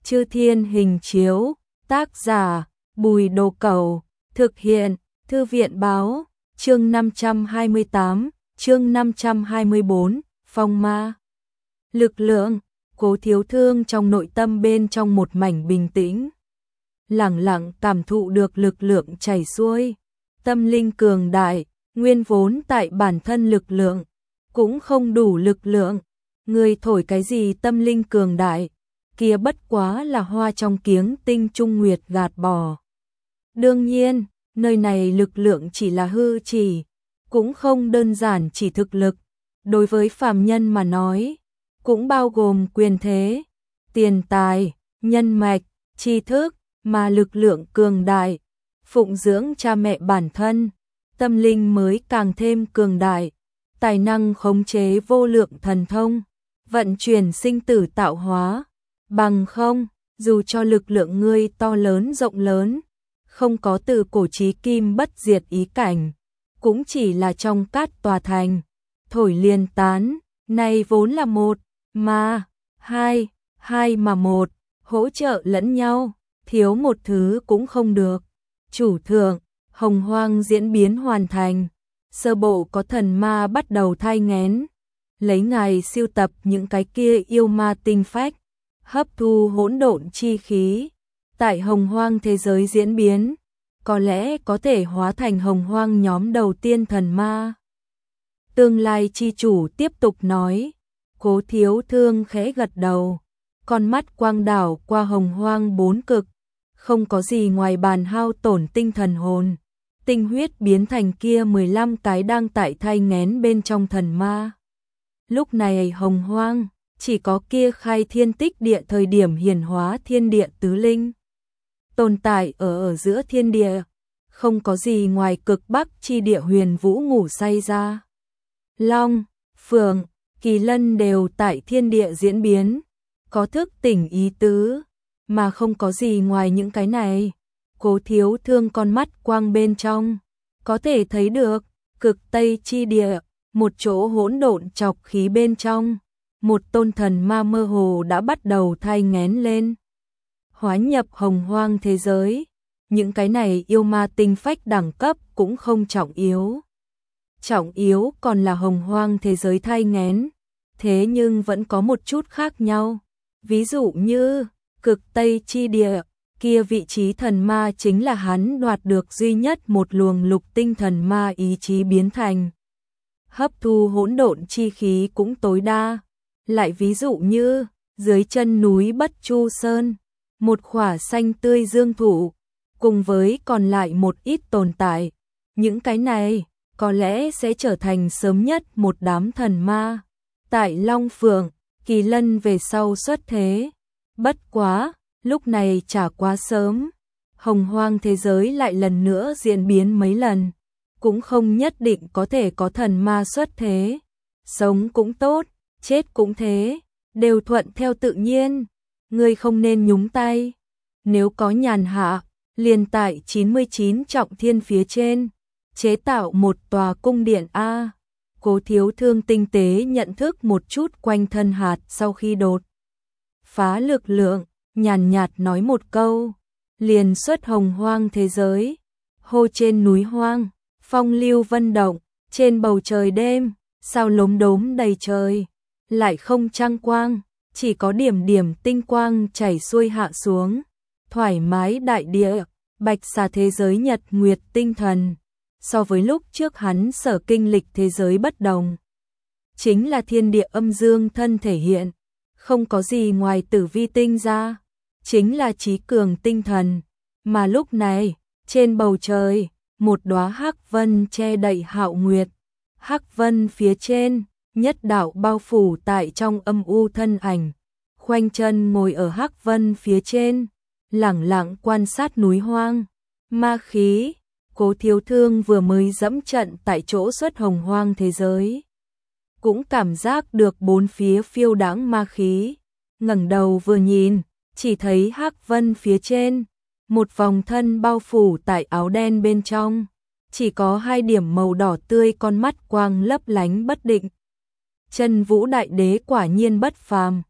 Chư Thiên Hình Chiếu, tác giả, Bùi Đồ Cẩu, thực hiện, Thư viện báo, chương 528, chương 524, Phong Ma. Lực lượng, Cố Thiếu Thương trong nội tâm bên trong một mảnh bình tĩnh. Lẳng lặng cảm thụ được lực lượng chảy xuôi, tâm linh cường đại, nguyên vốn tại bản thân lực lượng, cũng không đủ lực lượng. Người thổi cái gì tâm linh cường đại, kia bất quá là hoa trong kiếng tinh trung nguyệt gạt bỏ. Đương nhiên, nơi này lực lượng chỉ là hư chỉ, cũng không đơn giản chỉ thực lực. Đối với phàm nhân mà nói, cũng bao gồm quyền thế, tiền tài, nhân mạch, tri thức, mà lực lượng cường đại, phụng dưỡng cha mẹ bản thân, tâm linh mới càng thêm cường đại, tài năng khống chế vô lượng thần thông, vận chuyển sinh tử tạo hóa, bằng không, dù cho lực lượng ngươi to lớn rộng lớn, không có từ cổ chí kim bất diệt ý cảnh, cũng chỉ là trong cát tòa thành, thổi liền tán, này vốn là một, mà hai, hai mà một, hỗ trợ lẫn nhau, thiếu một thứ cũng không được. Chủ thượng, Hồng Hoang diễn biến hoàn thành, sơ bộ có thần ma bắt đầu thai nghén, lấy ngài siêu tập những cái kia yêu ma tinh phách, hấp thu hỗn độn chi khí, tại Hồng Hoang thế giới diễn biến, có lẽ có thể hóa thành Hồng Hoang nhóm đầu tiên thần ma. Tương lai chi chủ tiếp tục nói, Cố Thiếu Thương khẽ gật đầu, con mắt quang đảo qua Hồng Hoang bốn cực, không có gì ngoài bàn hao tổn tinh thần hồn, tinh huyết biến thành kia 15 cái đang tại thai nghén bên trong thần ma. Lúc này Hồng Hoang, chỉ có kia khai thiên tích địa thời điểm hiển hóa thiên địa tứ linh. Tồn tại ở giữa thiên địa, không có gì ngoài cực bắc chi địa huyền vũ ngủ say ra. Long, Phượng, Kỳ Lân đều tại thiên địa diễn biến, có thức tỉnh ý tứ, mà không có gì ngoài những cái này. Cố Thiếu Thương con mắt quang bên trong, có thể thấy được, cực tây chi địa, một chỗ hỗn độn chọc khí bên trong, một tôn thần ma mơ hồ đã bắt đầu thai nghén lên. Hóa nhập Hồng Hoang thế giới, những cái này yêu ma tinh phách đẳng cấp cũng không trọng yếu. Trọng yếu còn là Hồng Hoang thế giới thai nghén, thế nhưng vẫn có một chút khác nhau. Ví dụ như, cực tây chi địa, kia vị trí thần ma chính là hắn đoạt được duy nhất một luồng lục tinh thần ma ý chí biến thành. Hấp thu hỗn độn chi khí cũng tối đa. Lại ví dụ như, dưới chân núi Bất Chu Sơn, một khỏa xanh tươi dương thụ, cùng với còn lại một ít tồn tại. Những cái này, có lẽ sẽ trở thành sớm nhất một đám thần ma. Tại Long Phượng, Kỳ Lân về sau xuất thế. Bất quá, lúc này chả quá sớm. Hồng Hoang thế giới lại lần nữa diễn biến mấy lần. Cũng không nhất định có thể có thần ma xuất thế. Sống cũng tốt, chết cũng thế, đều thuận theo tự nhiên. Ngươi không nên nhúng tay. Nếu có nhàn hạ, liền tại 99 trọng thiên phía trên, chế tạo một tòa cung điện A. Cố Thiếu Thương tinh tế nhận thức một chút quanh thân hạt sau khi đột phá lực lượng, nhàn nhạt nói một câu, liền xuất Hồng Hoang thế giới. Hô trên núi hoang, phong lưu vân động, trên bầu trời đêm, sao lốm đốm đầy trời, lại không trăng quang, chỉ có điểm điểm tinh quang chảy xuôi hạ xuống, thoải mái đại địa, bạch xà thế giới nhật nguyệt tinh thần. So với lúc trước hắn sở kinh lịch thế giới bất đồng, chính là thiên địa âm dương thân thể hiện, không có gì ngoài tử vi tinh ra, chính là trí cường tinh thần. Mà lúc này, trên bầu trời, một đóa hắc vân che đậy hạo nguyệt, hắc vân phía trên, nhất đạo bao phủ tại trong âm u thân ảnh, khoanh chân ngồi ở hắc vân phía trên, lẳng lặng quan sát núi hoang, ma khí. Cố Thiếu Thương vừa mới dẫm trận tại chỗ xuất Hồng Hoang thế giới, cũng cảm giác được bốn phía phiêu đãng ma khí, ngẩng đầu vừa nhìn, chỉ thấy hắc vân phía trên, một vòng thân bao phủ tại áo đen bên trong, chỉ có hai điểm màu đỏ tươi, con mắt quang lấp lánh bất định. Chân Vũ Đại Đế quả nhiên bất phàm,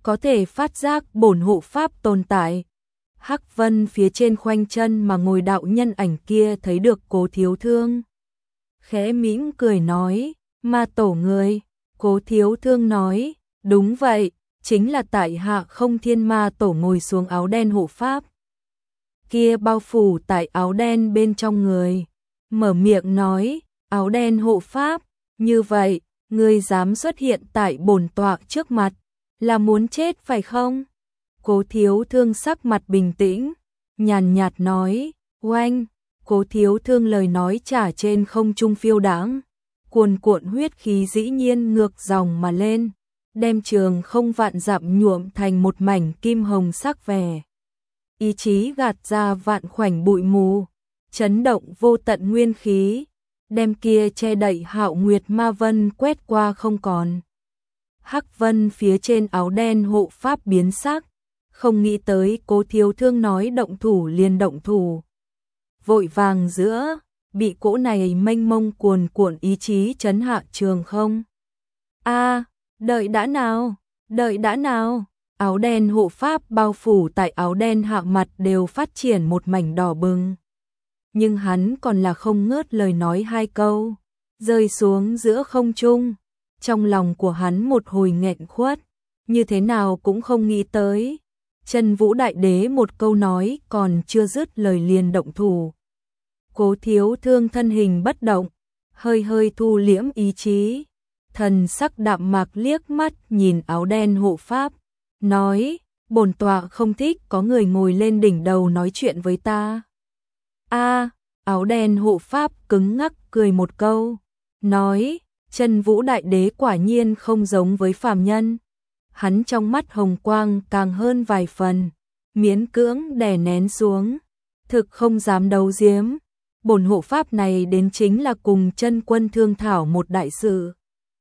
có thể phát giác bổn hộ pháp tồn tại. Hắc vân phía trên khoanh chân mà ngồi đạo nhân ảnh kia thấy được Cố Thiếu Thương. Khẽ mỉm cười nói, ma tổ người. Cố Thiếu Thương nói, đúng vậy, chính là tại hạ Không Thiên Ma Tổ ngồi xuống áo đen hộ pháp. Kia bao phủ tại áo đen bên trong người. Mở miệng nói, áo đen hộ pháp, như vậy, ngươi dám xuất hiện tại bổn tọa trước mặt, là muốn chết phải không? Cố Thiếu Thương sắc mặt bình tĩnh, nhàn nhạt nói, oanh. Cố Thiếu Thương lời nói trả trên không trung phiêu đãng, cuồn cuộn huyết khí dĩ nhiên ngược dòng mà lên, đem trường không vạn dặm nhuộm thành một mảnh kim hồng sắc vẻ. Ý chí gạt ra vạn khoảnh bụi mù, chấn động vô tận nguyên khí, đem kia che đậy Hạo Nguyệt Ma Vân quét qua không còn. Hắc vân phía trên áo đen hộ pháp biến sắc, không nghĩ tới Cố Thiếu Thương nói động thủ liền động thủ. Vội vàng giữa, bị cỗ này mênh mông cuồn cuộn ý chí chấn hạ trường không. Đợi đã nào, áo đen hộ pháp bao phủ tại áo đen hạ mặt đều phát triển một mảnh đỏ bừng. Nhưng hắn còn là không ngớt lời nói hai câu, rơi xuống giữa không trung. Trong lòng của hắn một hồi nghẹn khuất, như thế nào cũng không nghĩ tới. Chân Vũ Đại Đế một câu nói còn chưa dứt lời liền động thủ. Cố Thiếu Thương thân hình bất động, hơi hơi thu liễm ý chí, thần sắc đạm mạc liếc mắt nhìn áo đen hộ pháp, nói, bổn tọa không thích có người ngồi lên đỉnh đầu nói chuyện với ta. Áo đen hộ pháp cứng ngắc cười một câu, nói, Chân Vũ Đại Đế quả nhiên không giống với phàm nhân. Hắn trong mắt hồng quang càng hơn vài phần, miễn cưỡng đè nén xuống, thực không dám đấu giếm. Bổn hộ pháp này đến chính là cùng chân quân thương thảo một đại sự.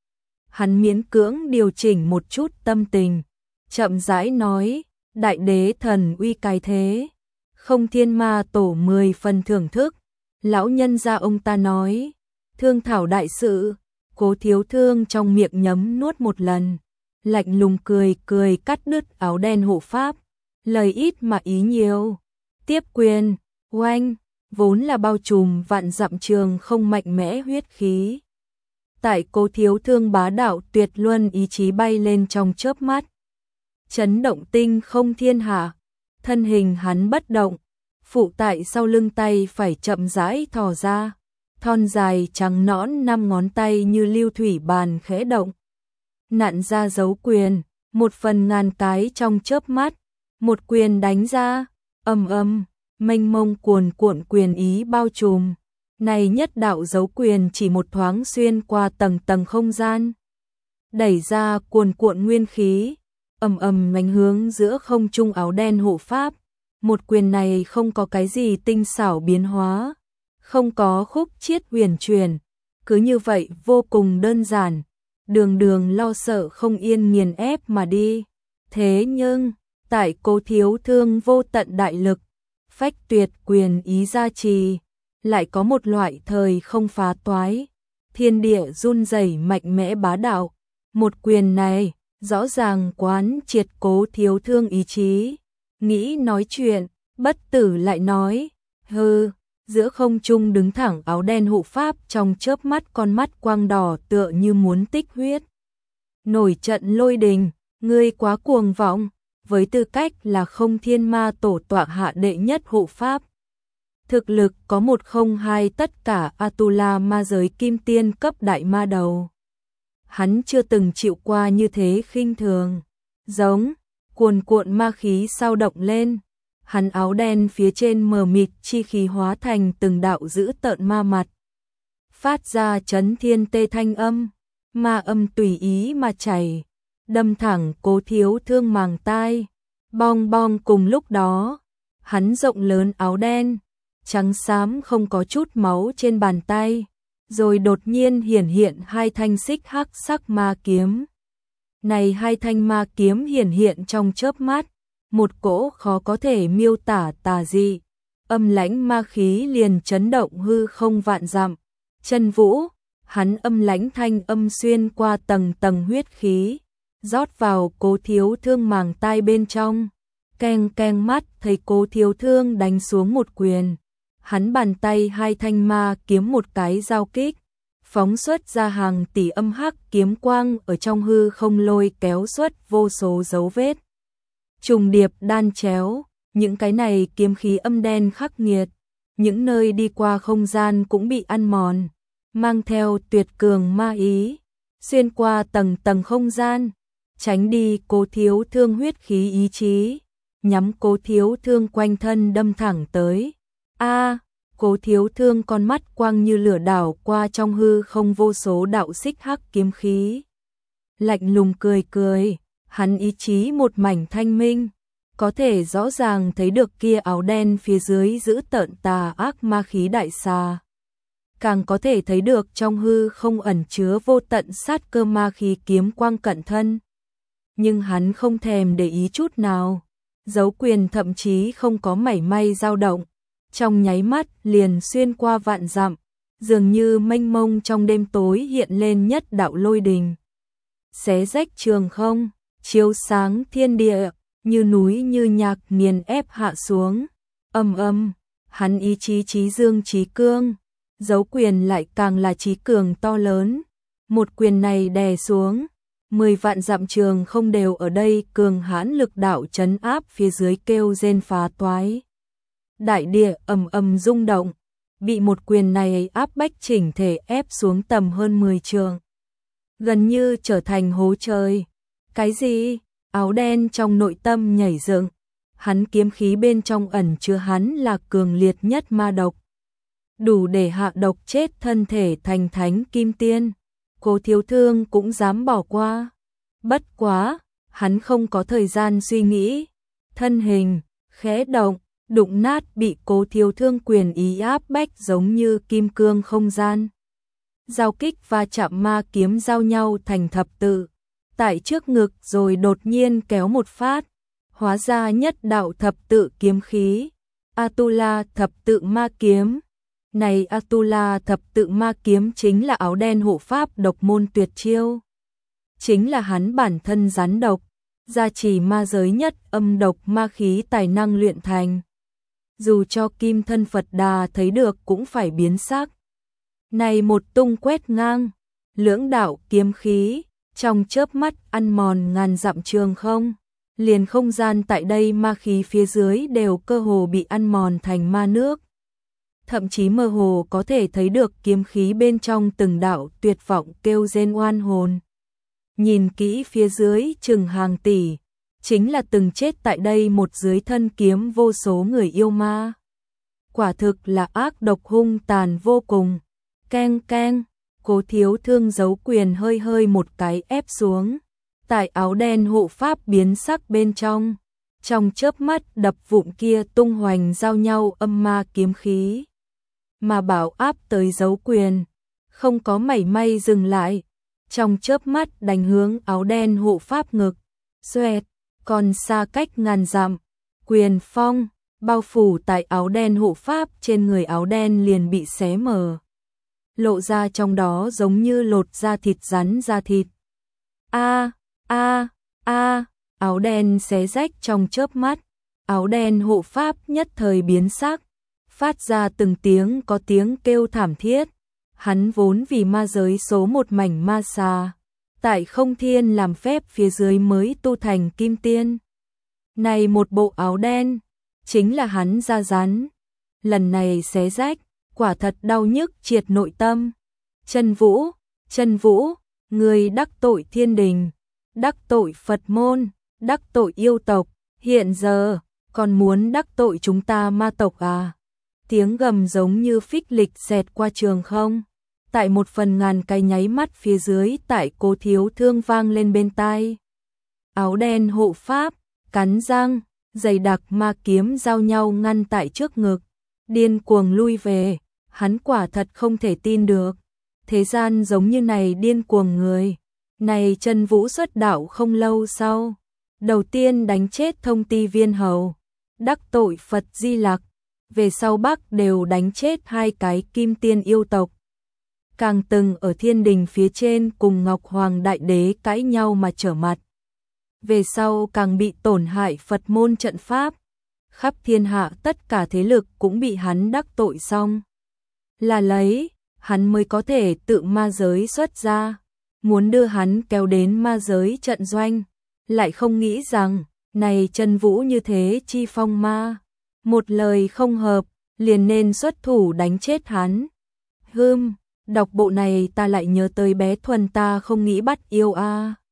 Hắn miễn cưỡng điều chỉnh một chút tâm tình, chậm rãi nói, Đại Đế thần uy cái thế, Không Thiên Ma Tổ 10 phần thưởng thức. Lão nhân gia ông ta nói, thương thảo đại sự. Cố Thiếu Thương trong miệng nhấm nuốt một lần, lạnh lùng cười cắt đứt áo đen hộ pháp, lời ít mà ý nhiều. Tiếp quyền, oanh, vốn là bao trùm vạn dặm trường không mạnh mẽ huyết khí. Tại Cố Thiếu Thương bá đạo tuyệt luân ý chí bay lên trong chớp mắt, chấn động tinh không thiên hạ. Thân hình hắn bất động, phụ tại sau lưng tay phải chậm rãi thò ra, thon dài trắng nõn 5 ngón tay như lưu thủy bàn khẽ động, nặn ra dấu quyền, một phần ngàn cái trong chớp mắt, một quyền đánh ra, ầm, mênh mông cuồn cuộn quyền ý bao trùm. Này nhất đạo dấu quyền chỉ một thoáng xuyên qua tầng tầng không gian, đẩy ra cuồn cuộn nguyên khí, ầm đánh hướng giữa không trung áo đen hộ pháp. Một quyền này không có cái gì tinh xảo biến hóa, không có khúc chiết huyền chuyển, cứ như vậy vô cùng đơn giản, đường lo sợ không yên nghiền ép mà đi. Thế nhưng, tại Cố Thiếu Thương vô tận đại lực, phách tuyệt quyền ý gia trì, lại có một loại thời không phá toái, thiên địa run rẩy mạnh mẽ bá đạo. Một quyền này, rõ ràng quán triệt Cố Thiếu Thương ý chí, nghĩ nói chuyện, bất tử lại nói, hừ. Giữa không trung đứng thẳng áo đen hộ pháp trong chớp mắt con mắt quang đỏ tựa như muốn tích huyết. Nổi trận lôi đình, ngươi quá cuồng vọng, với tư cách là Không Thiên Ma Tổ tọa hạ đệ nhất hộ pháp. Thực lực có 102 tất cả Atula ma giới kim tiên cấp đại ma đầu. Hắn chưa từng chịu qua như thế khinh thường, giống, cuồn cuộn ma khí sao động lên. Hắn áo đen phía trên mờ mịt chi khí hóa thành từng đạo dữ tợn ma mặt, phát ra chấn thiên tê thanh âm, ma âm tùy ý mà chảy, đâm thẳng Cố Thiếu Thương màng tai. Bong bong cùng lúc đó, hắn rộng lớn áo đen, trắng xám không có chút máu trên bàn tay, rồi đột nhiên hiển hiện 2 thanh xích hắc sắc ma kiếm. Này 2 thanh ma kiếm hiển hiện trong chớp mắt, một cỗ khó có thể miêu tả tà dị, âm lãnh ma khí liền chấn động hư không vạn dặm. Chân Vũ, hắn âm lãnh thanh âm xuyên qua tầng tầng huyết khí, rót vào Cố Thiếu Thương màng tai bên trong. Keng keng, mắt thấy Cố Thiếu Thương đánh xuống một quyền. Hắn bàn tay hai thanh ma kiếm một cái giao kích, phóng xuất ra hàng tỷ âm hắc kiếm quang ở trong hư không, lôi kéo xuất vô số dấu vết trùng điệp đan chéo. Những cái này kiếm khí âm đen khắc nghiệt, những nơi đi qua không gian cũng bị ăn mòn, mang theo tuyệt cường ma ý, xuyên qua tầng tầng không gian, tránh đi Cố Thiếu Thương huyết khí ý chí, nhắm Cố Thiếu Thương quanh thân đâm thẳng tới. Cố Thiếu Thương con mắt quang như lửa đảo qua trong hư không vô số đạo xích hắc kiếm khí. Lạnh lùng cười cười, hắn ý chí một mảnh thanh minh, có thể rõ ràng thấy được kia áo đen phía dưới giữ tợn tà ác ma khí đại xà. Càng có thể thấy được trong hư không ẩn chứa vô tận sát cơ ma khí kiếm quang cận thân. Nhưng hắn không thèm để ý chút nào, dấu quyền thậm chí không có mảy may dao động. Trong nháy mắt liền xuyên qua vạn dặm, dường như mênh mông trong đêm tối hiện lên nhất đạo lôi đình. Xé rách trường không, chiếu sáng thiên địa, như núi như nhạc nghiền ép hạ xuống. Âm, hắn ý chí chí dương chí cương, dấu quyền lại càng là chí cường to lớn. Một quyền này đè xuống, 10 vạn dặm trường không đều ở đây cường hãn lực đạo trấn áp phía dưới kêu rên phá toái. Đại địa ầm rung động, bị một quyền này áp bách chỉnh thể ép xuống tầm hơn 10 trượng, gần như trở thành hố trời. Cái gì? Áo đen trong nội tâm nhảy dựng, hắn kiếm khí bên trong ẩn chứa hắn là cường liệt nhất ma độc, đủ để hạ độc chết thân thể thành thánh kim tiên. Cố Thiếu Thương cũng dám bỏ qua. Bất quá, hắn không có thời gian suy nghĩ, thân hình khẽ động, đụng nát bị Cố Thiếu Thương quyền ý áp bách giống như kim cương không gian. Giao kích và chạm ma kiếm giao nhau thành thập tự, tại trước ngực rồi đột nhiên kéo một phát, hóa ra nhất đạo thập tự kiếm khí, Atula thập tự ma kiếm. Này Atula thập tự ma kiếm chính là áo đen hộ pháp độc môn tuyệt chiêu, chính là hắn bản thân rắn độc, gia trì ma giới nhất âm độc ma khí tài năng luyện thành. Dù cho Kim Thân Phật Đà thấy được cũng phải biến sắc. Này một tung quét ngang, lưỡng đạo kiếm khí, trong chớp mắt ăn mòn ngàn dặm trường không, liền không gian tại đây ma khí phía dưới đều cơ hồ bị ăn mòn thành ma nước. Thậm chí mơ hồ có thể thấy được kiếm khí bên trong từng đạo tuyệt vọng kêu rên oan hồn. Nhìn kỹ phía dưới chừng hàng tỷ, chính là từng chết tại đây một dưới thân kiếm vô số người yêu ma. Quả thực là ác độc hung tàn vô cùng. Keng keng, Cố Thiếu Thương giấu quyền hơi một cái ép xuống. Tại áo đen hộ pháp biến sắc bên trong chớp mắt đập vụn kia tung hoành giao nhau âm ma kiếm khí. Mà bảo áp tới giấu quyền, không có mảy may dừng lại, trong chớp mắt đánh hướng áo đen hộ pháp ngực. Xoẹt, còn xa cách ngàn dặm, quyền phong bao phủ tại áo đen hộ pháp, trên người áo đen liền bị xé mở, lộ ra trong đó giống như lột da thịt rắn da thịt. Áo đen xé rách trong chớp mắt, áo đen hộ pháp nhất thời biến sắc, phát ra từng tiếng có tiếng kêu thảm thiết. Hắn vốn vì ma giới số một mảnh ma xà, tại không thiên làm phép phía dưới mới tu thành kim tiên. Này một bộ áo đen, chính là hắn da rắn. Lần này xé rách, quả thật đau nhức triệt nội tâm. Chân Vũ, người đắc tội thiên đình, đắc tội Phật môn, đắc tội yêu tộc, hiện giờ còn muốn đắc tội chúng ta ma tộc à? Tiếng gầm giống như phích lịch xẹt qua trường không, tại một phần ngàn cái nháy mắt phía dưới tại Cố Thiếu Thương vang lên bên tai. Áo đen hộ pháp, cắn răng, dày đặc ma kiếm giao nhau ngăn tại trước ngực, điên cuồng lui về. Hắn quả thật không thể tin được, thế gian giống như này điên cuồng người. Này Chân Vũ xuất đạo không lâu sau, đầu tiên đánh chết Thông Ti Viên Hầu, đắc tội Phật Di Lặc, về sau Bắc đều đánh chết hai cái kim tiên yêu tộc. Càng từng ở thiên đình phía trên cùng Ngọc Hoàng Đại Đế cãi nhau mà trở mặt. về sau càng bị tổn hại Phật môn trận pháp. Khắp thiên hạ tất cả thế lực cũng bị hắn đắc tội xong. Là lấy, hắn mới có thể tự ma giới xuất ra, muốn đưa hắn kéo đến ma giới trận doanh, lại không nghĩ rằng, này Trần Vũ như thế chi phong ma, một lời không hợp, liền nên xuất thủ đánh chết hắn. Đọc bộ này ta lại nhớ tới bé Thuần ta không nghĩ bắt yêu a.